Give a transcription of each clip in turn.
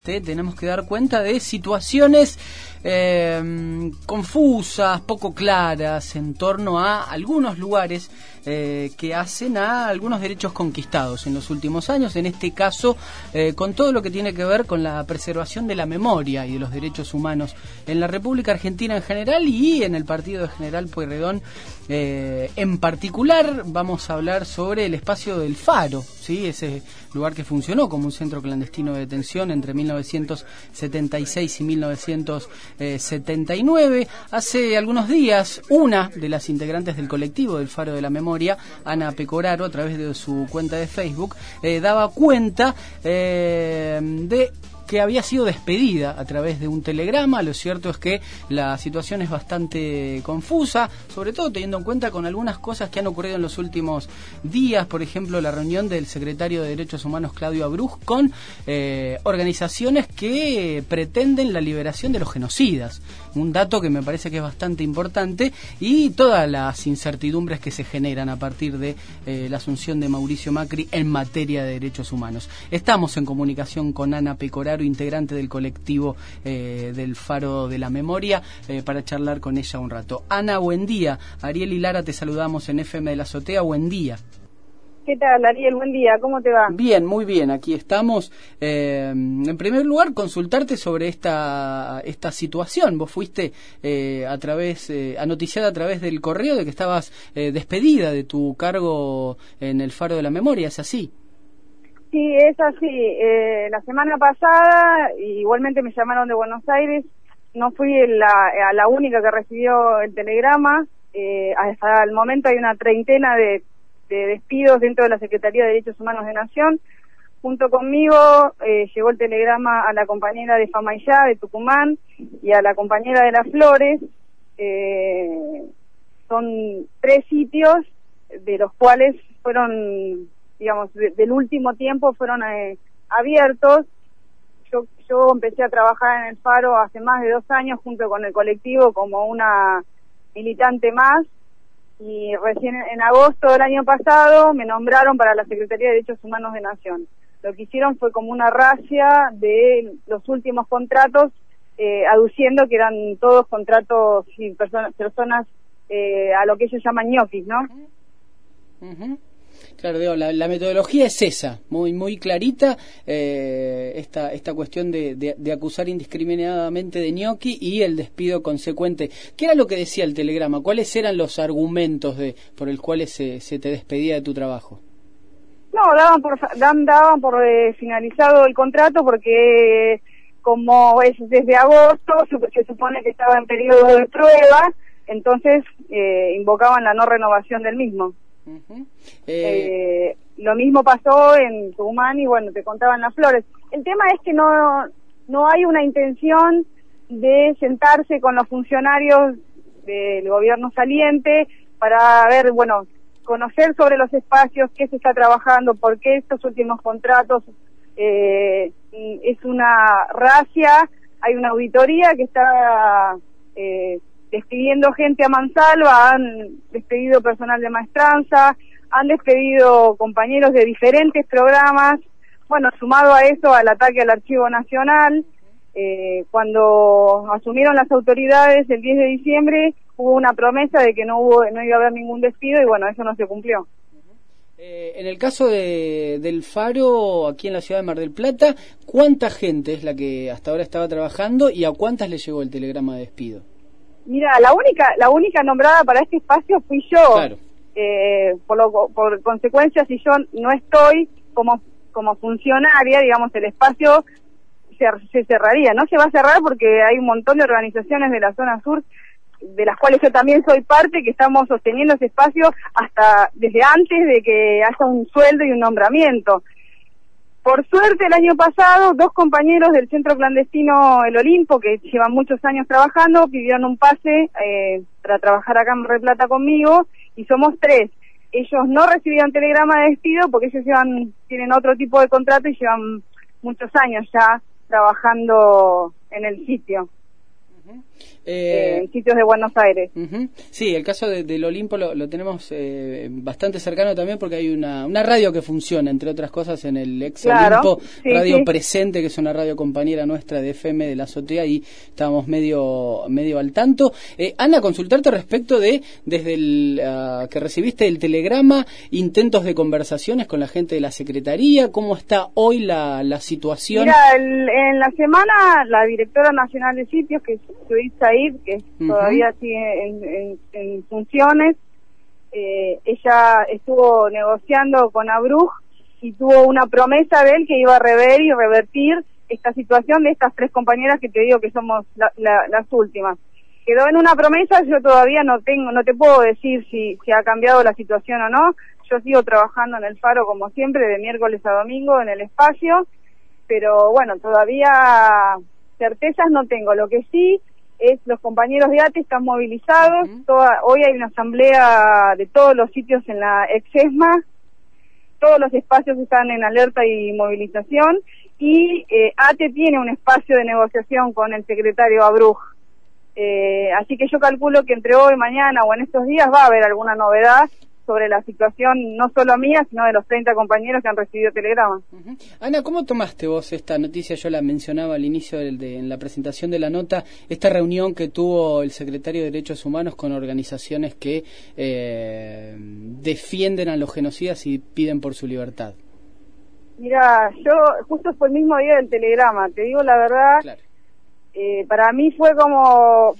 Tenemos que dar cuenta de situaciones confusas, poco claras en torno a algunos lugares que hacen a algunos derechos conquistados en los últimos años, en este caso con todo lo que tiene que ver con la preservación de la memoria y de los derechos humanos en la República Argentina en general y en el partido de General Pueyrredón en particular. Vamos a hablar sobre el espacio del Faro, ¿sí? Ese lugar que funcionó como un centro clandestino de detención entre 1976 y 1979. Hace algunos días, una de las integrantes del colectivo del Faro de la Memoria, Ana Pecoraro, a través de su cuenta de Facebook, daba cuenta de que había sido despedida a través de un telegrama. Lo cierto es que la situación es bastante confusa, sobre todo teniendo en cuenta con algunas cosas que han ocurrido en los últimos días, por ejemplo la reunión del secretario de Derechos Humanos Claudio Abruz con organizaciones que pretenden la liberación de los genocidas, un dato que me parece que es bastante importante, y todas las incertidumbres que se generan a partir de la asunción de Mauricio Macri en materia de derechos humanos. Estamos en comunicación con Ana Pecoraro, integrante del colectivo del Faro de la Memoria, para charlar con ella un rato. Ana, buen día. Ariel y Lara te saludamos en FM de la Azotea. Buen día. ¿Qué tal, Ariel? Buen día. ¿Cómo te va? Bien, muy bien. Aquí estamos. En primer lugar, consultarte sobre esta situación. Vos fuiste noticiada a través del correo de que estabas despedida de tu cargo en el Faro de la Memoria. ¿Es así? Sí, es así. La semana pasada, igualmente me llamaron de Buenos Aires. No fui la única que recibió el telegrama. Hasta el momento hay una treintena de despidos dentro de la Secretaría de Derechos Humanos de Nación. Junto conmigo llegó el telegrama a la compañera de Famaillá, de Tucumán, y a la compañera de Las Flores. Son 3 sitios, de los cuales fueron, digamos, del último tiempo fueron abiertos. Yo empecé a trabajar en el Faro hace más de 2 años junto con el colectivo como una militante más, y recién en agosto del año pasado me nombraron para la Secretaría de Derechos Humanos de Nación. Lo que hicieron fue como una razzia de los últimos contratos, aduciendo que eran todos contratos y personas a lo que ellos llaman ñoquis, ¿no? Uh-huh. Claro, digo, la metodología es esa, muy clarita, esta cuestión de acusar indiscriminadamente de ñoqui y el despido consecuente. ¿Qué era lo que decía el telegrama? ¿Cuáles eran los argumentos por los cuales se te despedía de tu trabajo? No, daban por finalizado el contrato porque como es desde agosto, se supone que estaba en periodo de prueba, entonces invocaban la no renovación del mismo. Uh-huh. Lo mismo pasó en Tucumán y bueno, te contaban Las Flores. El tema es que no hay una intención de sentarse con los funcionarios del gobierno saliente para ver, bueno, conocer sobre los espacios, qué se está trabajando, por qué estos últimos contratos. Es una razzia, hay una auditoría que está despidiendo gente a mansalva, han despedido personal de maestranza, han despedido compañeros de diferentes programas. Bueno, sumado a eso, al ataque al Archivo Nacional, cuando asumieron las autoridades el 10 de diciembre, hubo una promesa de que no iba a haber ningún despido y bueno, eso no se cumplió. En el caso del Faro, aquí en la ciudad de Mar del Plata, ¿cuánta gente es la que hasta ahora estaba trabajando y a cuántas le llegó el telegrama de despido? Mira, la única nombrada para este espacio fui yo. Claro. Por consecuencia, si yo no estoy como funcionaria, digamos, el espacio se cerraría. No se va a cerrar porque hay un montón de organizaciones de la zona sur, de las cuales yo también soy parte, que estamos sosteniendo ese espacio hasta desde antes de que haya un sueldo y un nombramiento. Por suerte, el año pasado, 2 compañeros del centro clandestino El Olimpo, que llevan muchos años trabajando, pidieron un pase para trabajar acá en Mar del Plata conmigo, y somos 3. Ellos no recibieron telegrama de despido porque ellos tienen otro tipo de contrato y llevan muchos años ya trabajando en el sitio. en sitios de Buenos Aires. Sí, el caso del Olimpo lo tenemos bastante cercano también, porque hay una radio que funciona, entre otras cosas, en el ex Olimpo, Radio Presente, que es una radio compañera nuestra de FM de la Azotea, y estábamos medio al tanto. Ana, consultarte respecto de, desde que recibiste el telegrama, intentos de conversaciones con la gente de la Secretaría, ¿cómo está hoy la situación? Mira, en la semana, la directora nacional de sitios, que es Judith Said, que todavía sigue en funciones, ella estuvo negociando con Abruj y tuvo una promesa de él que iba a rever y revertir esta situación de estas 3 compañeras que te digo que somos las últimas. Quedó en una promesa, yo todavía no te puedo decir si ha cambiado la situación o no. Yo sigo trabajando en el Faro como siempre, de miércoles a domingo en el espacio, pero bueno, todavía certezas no tengo. Lo que sí es, los compañeros de ATE están movilizados. Hoy hay una asamblea de todos los sitios en la ex-ESMA, todos los espacios están en alerta y movilización, y ATE tiene un espacio de negociación con el secretario Abruj. Así que yo calculo que entre hoy, mañana o en estos días va a haber alguna novedad sobre la situación, no solo mía, sino de los 30 compañeros que han recibido telegramas. Ana, ¿cómo tomaste vos esta noticia? Yo la mencionaba al inicio en la presentación de la nota, esta reunión que tuvo el secretario de Derechos Humanos con organizaciones que defienden a los genocidas y piden por su libertad. Mira, yo justo fue el mismo día del telegrama, te digo la verdad. Claro. Para mí fue como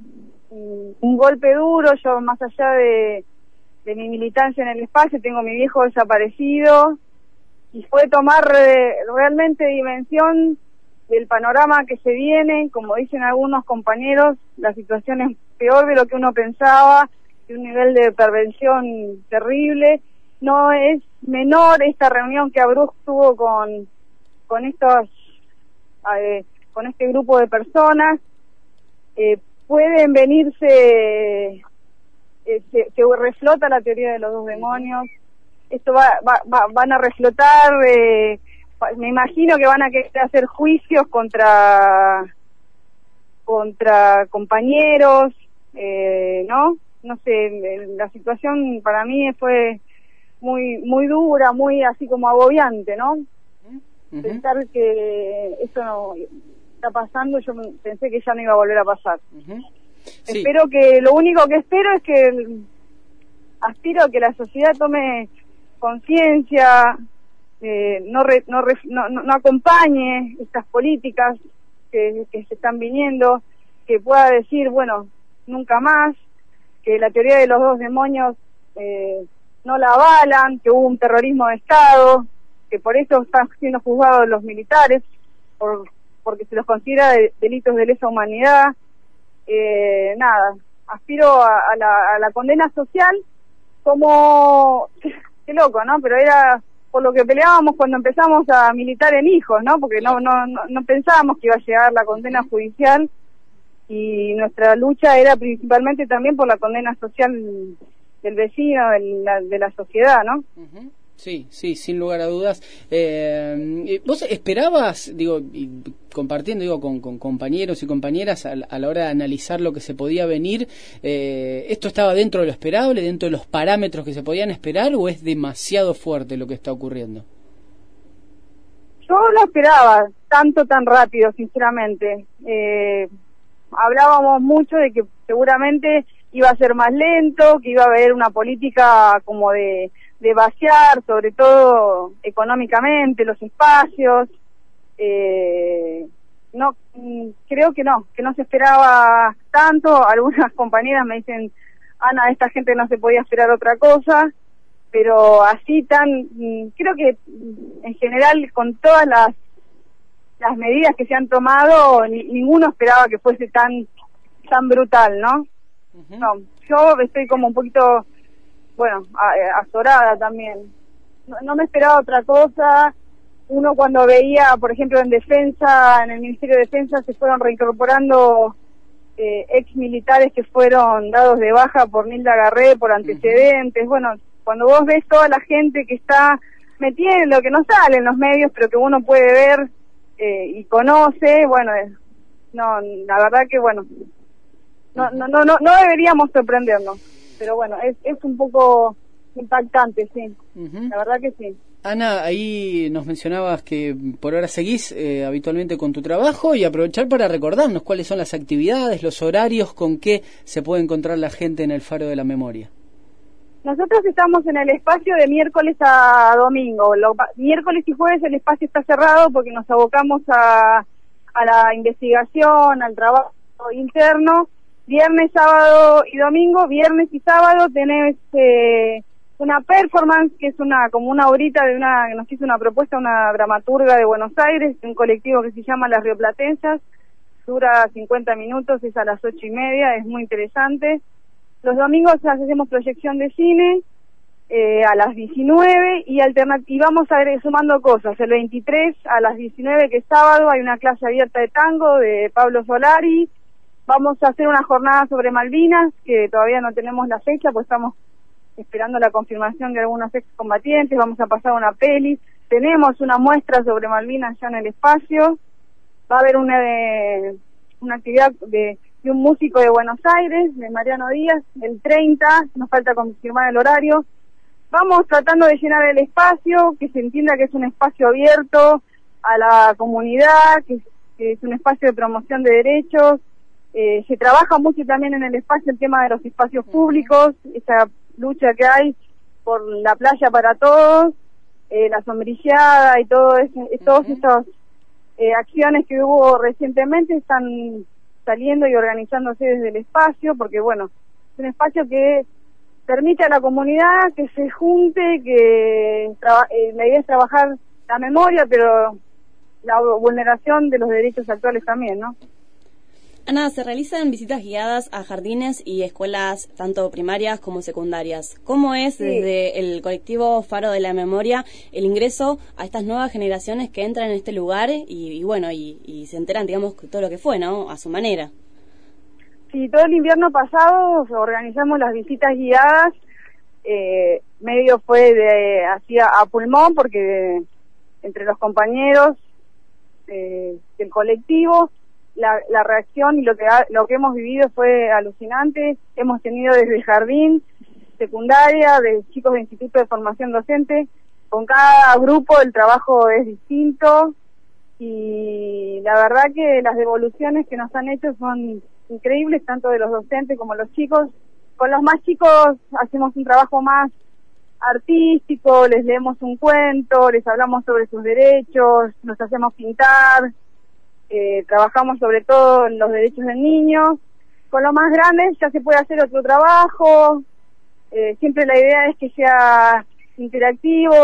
un golpe duro. Yo, más allá de mi militancia en el espacio, tengo mi viejo desaparecido, y fue tomar realmente dimensión del panorama que se viene. Como dicen algunos compañeros, la situación es peor de lo que uno pensaba, de un nivel de perversión terrible. No es menor esta reunión que Abruj tuvo con este grupo de personas. Pueden venirse, se reflota la teoría de los 2 demonios. Esto van a reflotar, me imagino que van a querer hacer juicios contra compañeros, no sé, la situación para mí fue muy dura, muy así como agobiante, ¿no? Pensar que esto no está pasando, yo pensé que ya no iba a volver a pasar. Sí. Espero que, lo único que espero es que aspiro a que la sociedad tome conciencia, no acompañe estas políticas que se están viniendo, que pueda decir, bueno, nunca más, que la teoría de los 2 demonios no la avalan, que hubo un terrorismo de Estado, que por eso están siendo juzgados los militares, porque se los considera delitos de lesa humanidad. Nada, aspiro a la condena social, como, qué loco, ¿no? Pero era por lo que peleábamos cuando empezamos a militar en Hijos, ¿no? Porque no pensábamos que iba a llegar la condena judicial, y nuestra lucha era principalmente también por la condena social del vecino, de la sociedad, ¿no? Sí, sin lugar a dudas. ¿Vos esperabas, compartiendo con compañeros y compañeras a la hora de analizar lo que se podía venir, esto estaba dentro de lo esperable, dentro de los parámetros que se podían esperar, o es demasiado fuerte lo que está ocurriendo? Yo no esperaba tan rápido, sinceramente. Hablábamos mucho de que seguramente iba a ser más lento, que iba a haber una política como de vaciar, sobre todo económicamente, los espacios. No, creo que no se esperaba tanto. Algunas compañeras me dicen, Ana, esta gente no se podía esperar otra cosa, pero así creo que en general, con todas las medidas que se han tomado, ninguno esperaba que fuese tan brutal, ¿no? No, yo estoy como un poquito, azorada también. No me esperaba otra cosa. Uno, cuando veía, por ejemplo, en Defensa, en el Ministerio de Defensa, se fueron reincorporando ex militares que fueron dados de baja por Nilda Garré, por antecedentes. Bueno, cuando vos ves toda la gente que está metida en lo que no sale en los medios, pero que uno puede ver y conoce, la verdad que, no deberíamos sorprendernos, pero bueno, es un poco impactante, sí, la verdad que sí. Ana, ahí nos mencionabas que por ahora seguís habitualmente con tu trabajo, y aprovechar para recordarnos cuáles son las actividades, los horarios, con qué se puede encontrar la gente en el Faro de la Memoria. Nosotros estamos en el espacio de miércoles a domingo. Miércoles y jueves el espacio está cerrado porque nos abocamos a la investigación, al trabajo interno. Viernes, sábado y domingo, viernes y sábado tenés una performance que es como una horita que nos hizo una propuesta una dramaturga de Buenos Aires, un colectivo que se llama Las Rioplatenses, dura 50 minutos, es a las 8:30, es muy interesante. Los domingos hacemos proyección de cine a las 19 y vamos a ir sumando cosas. El 23 a las 19, que es sábado, hay una clase abierta de tango de Pablo Solari. Vamos a hacer una jornada sobre Malvinas, que todavía no tenemos la fecha, pues estamos esperando la confirmación de algunos excombatientes. Vamos a pasar una peli. Tenemos una muestra sobre Malvinas ya en el espacio. Va a haber una actividad de un músico de Buenos Aires, de Mariano Díaz, el 30, nos falta confirmar el horario. Vamos tratando de llenar el espacio, que se entienda que es un espacio abierto a la comunidad, que es un espacio de promoción de derechos. Se trabaja mucho también en el espacio el tema de los espacios públicos, esa lucha que hay por la playa para todos, la sombrillada y todas estas acciones que hubo recientemente están saliendo y organizándose desde el espacio, porque bueno, es un espacio que permite a la comunidad que se junte, que la idea es trabajar la memoria, pero la vulneración de los derechos actuales también, ¿no? Ana, se realizan visitas guiadas a jardines y escuelas tanto primarias como secundarias. ¿Cómo es desde el colectivo Faro de la Memoria el ingreso a estas nuevas generaciones que entran en este lugar y se enteran, digamos, todo lo que fue, ¿no? A su manera. Sí, todo el invierno pasado organizamos las visitas guiadas, medio fue a pulmón, porque entre los compañeros del colectivo la reacción y lo que hemos vivido fue alucinante. Hemos tenido desde jardín, secundaria, de chicos de instituto de formación docente. Con cada grupo el trabajo es distinto y la verdad que las devoluciones que nos han hecho son increíbles, tanto de los docentes como los chicos. Con los más chicos hacemos un trabajo más artístico, les leemos un cuento, les hablamos sobre sus derechos, los hacemos pintar. Trabajamos sobre todo en los derechos del niño. Con los más grandes ya se puede hacer otro trabajo. Siempre la idea es que sea interactivo,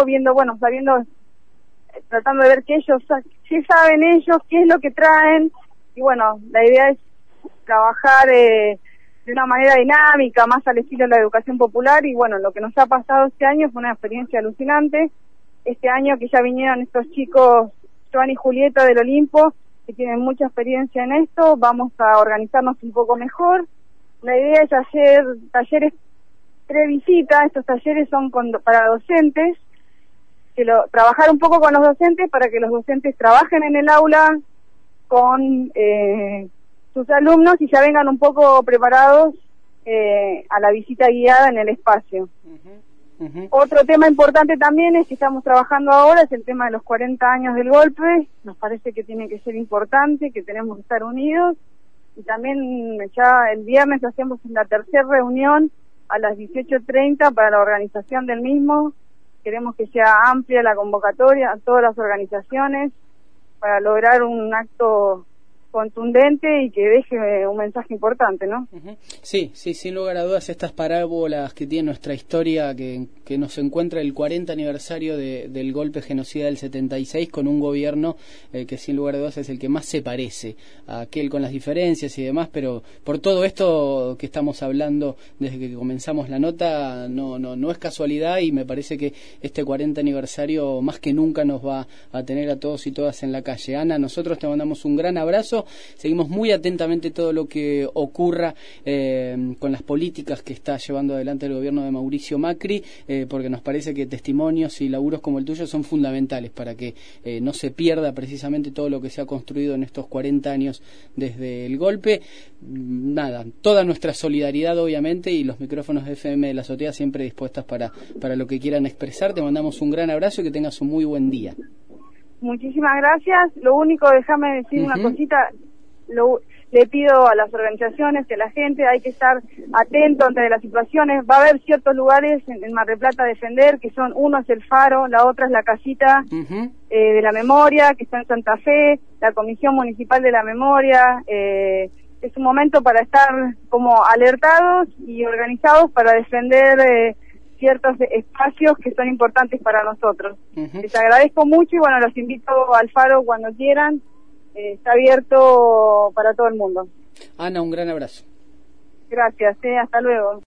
tratando de ver qué saben ellos, qué es lo que traen. Y bueno, la idea es trabajar de una manera dinámica, más al estilo de la educación popular. Y bueno, lo que nos ha pasado este año fue una experiencia alucinante. Este año que ya vinieron estos chicos, Joan y Julieta del Olimpo, que tienen mucha experiencia en esto, vamos a organizarnos un poco mejor. La idea es hacer talleres pre-visita. Estos talleres son para docentes, trabajar un poco con los docentes para que los docentes trabajen en el aula con sus alumnos y ya vengan un poco preparados a la visita guiada en el espacio. Otro tema importante también es que estamos trabajando ahora, es el tema de los 40 años del golpe. Nos parece que tiene que ser importante, que tenemos que estar unidos. Y también ya el viernes hacemos la tercera reunión a las 18:30 para la organización del mismo. Queremos que sea amplia la convocatoria a todas las organizaciones para lograr un acto contundente y que deje un mensaje importante, ¿no? Sí, sin lugar a dudas, estas parábolas que tiene nuestra historia, que nos encuentra el 40 aniversario del golpe genocida del 76, con un gobierno que sin lugar a dudas es el que más se parece a aquel, con las diferencias y demás, pero por todo esto que estamos hablando desde que comenzamos la nota, no es casualidad, y me parece que este 40 aniversario más que nunca nos va a tener a todos y todas en la calle. Ana, nosotros te mandamos un gran abrazo Seguimos muy atentamente todo lo que ocurra con las políticas que está llevando adelante el gobierno de Mauricio Macri, porque nos parece que testimonios y laburos como el tuyo son fundamentales para que no se pierda precisamente todo lo que se ha construido en estos 40 años desde el golpe. Nada, toda nuestra solidaridad obviamente, y los micrófonos de FM de la Azotea siempre dispuestas para lo que quieran expresar. Te mandamos un gran abrazo y que tengas un muy buen día. Muchísimas gracias. Lo único, déjame decir una cosita, le pido a las organizaciones, que la gente, hay que estar atento ante las situaciones. Va a haber ciertos lugares en Mar del Plata a defender, que son, uno es el Faro, la otra es la casita de la memoria, que está en Santa Fe, la Comisión Municipal de la Memoria. Es un momento para estar como alertados y organizados para defender ciertos espacios que son importantes para nosotros. Les agradezco mucho y bueno, los invito al Faro cuando quieran. Está abierto para todo el mundo. Ana, un gran abrazo. Gracias, hasta luego.